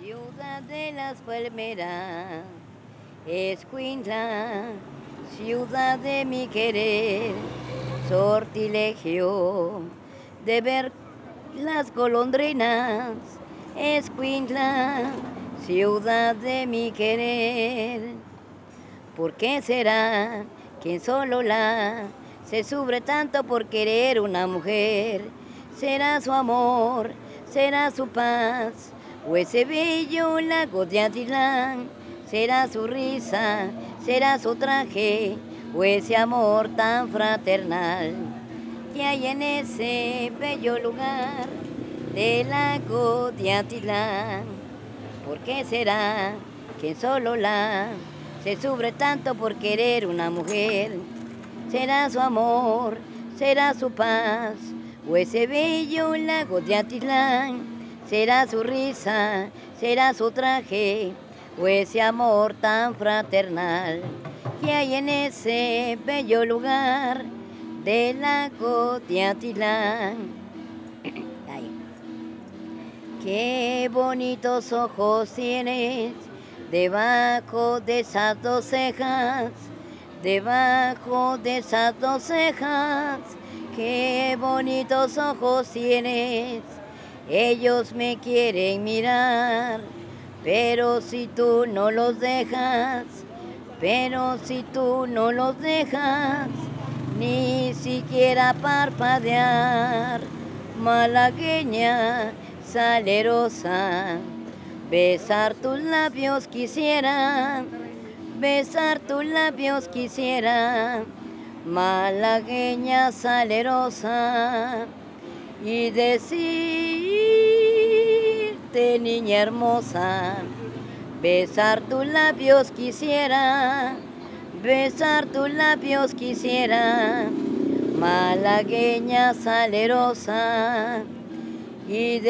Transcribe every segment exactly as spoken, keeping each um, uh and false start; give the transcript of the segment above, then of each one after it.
Ciudad de las palmeras, Escuintla, ciudad de mi querer, sortilegio de ver las golondrinas, Escuintla, ciudad de mi querer. ¿Por qué será que solo la se sufre tanto por querer una mujer? ¿Será su amor? ¿Será su paz? ¿O ese bello lago de Atitlán? ¿Será su risa? ¿Será su traje? ¿O ese amor tan fraternal que hay en ese bello lugar del lago de Atitlán? ¿Por qué será que solo la se sufre tanto por querer una mujer? ¿Será su amor? ¿Será su paz? ¿O ese bello lago de Atitlán? ¿Será su risa? ¿Será su traje? ¿O ese amor tan fraternal que hay en ese bello lugar del lago de Atitlán? Ay. Qué bonitos ojos tienes debajo de esas dos cejas, debajo de esas dos cejas. Qué bonitos ojos tienes, ellos me quieren mirar, pero si tú no los dejas, pero si tú no los dejas, ni siquiera parpadear, malagueña salerosa, besar tus labios quisiera, besar tus labios quisiera, malagueña salerosa, y decirte, niña hermosa, besar tus labios quisiera, besar tus labios quisiera, malagueña salerosa, y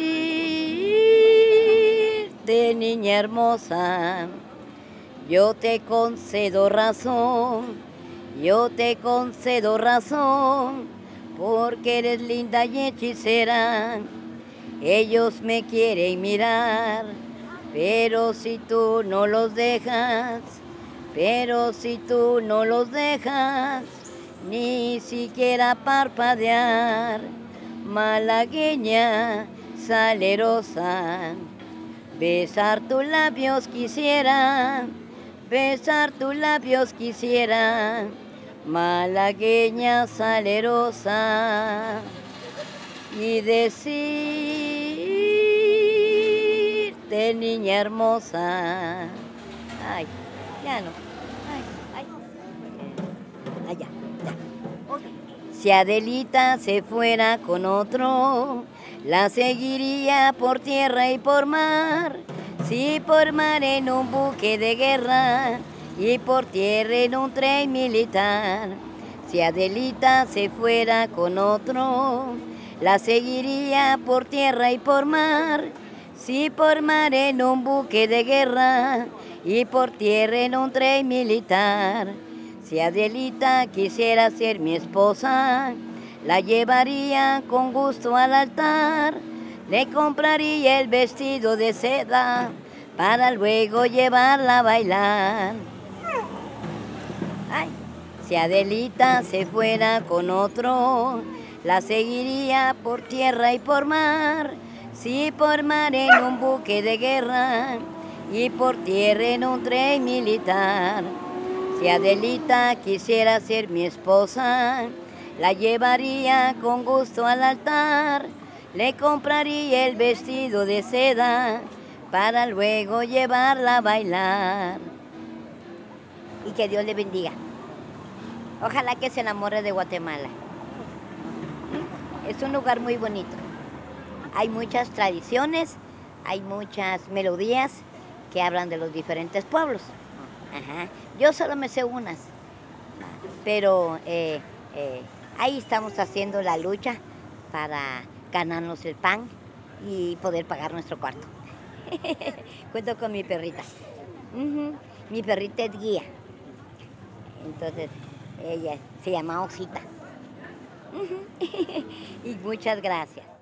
decirte, niña hermosa, yo te concedo razón, yo te concedo razón, porque eres linda y hechicera. Ellos me quieren mirar, pero si tú no los dejas, pero si tú no los dejas, ni siquiera parpadear, malagueña salerosa, besar tus labios quisiera, besar tus labios quisiera, malagueña salerosa, y decirte, niña hermosa. Ay, ya no. Ay, ay. Ay, ya, ya. Okay. Si Adelita se fuera con otro, la seguiría por tierra y por mar. Si por mar en un buque de guerra y por tierra en un tren militar. Si Adelita se fuera con otro, la seguiría por tierra y por mar. Si por mar en un buque de guerra y por tierra en un tren militar. Si Adelita quisiera ser mi esposa, la llevaría con gusto al altar. Le compraría el vestido de seda para luego llevarla a bailar. Ay. Si Adelita se fuera con otro, la seguiría por tierra y por mar. Si por mar en un buque de guerra y por tierra en un tren militar. Si Adelita quisiera ser mi esposa, la llevaría con gusto al altar. Le compraría el vestido de seda para luego llevarla a bailar. Y que Dios le bendiga. Ojalá que se enamore de Guatemala. Es un lugar muy bonito. Hay muchas tradiciones, hay muchas melodías que hablan de los diferentes pueblos. Ajá. Yo solo me sé unas, pero eh, eh, ahí estamos haciendo la lucha para ganarnos el pan y poder pagar nuestro cuarto. Cuento con mi perrita. Uh-huh. Mi perrita es guía. Entonces, ella se llama Osita. Uh-huh. Y muchas gracias.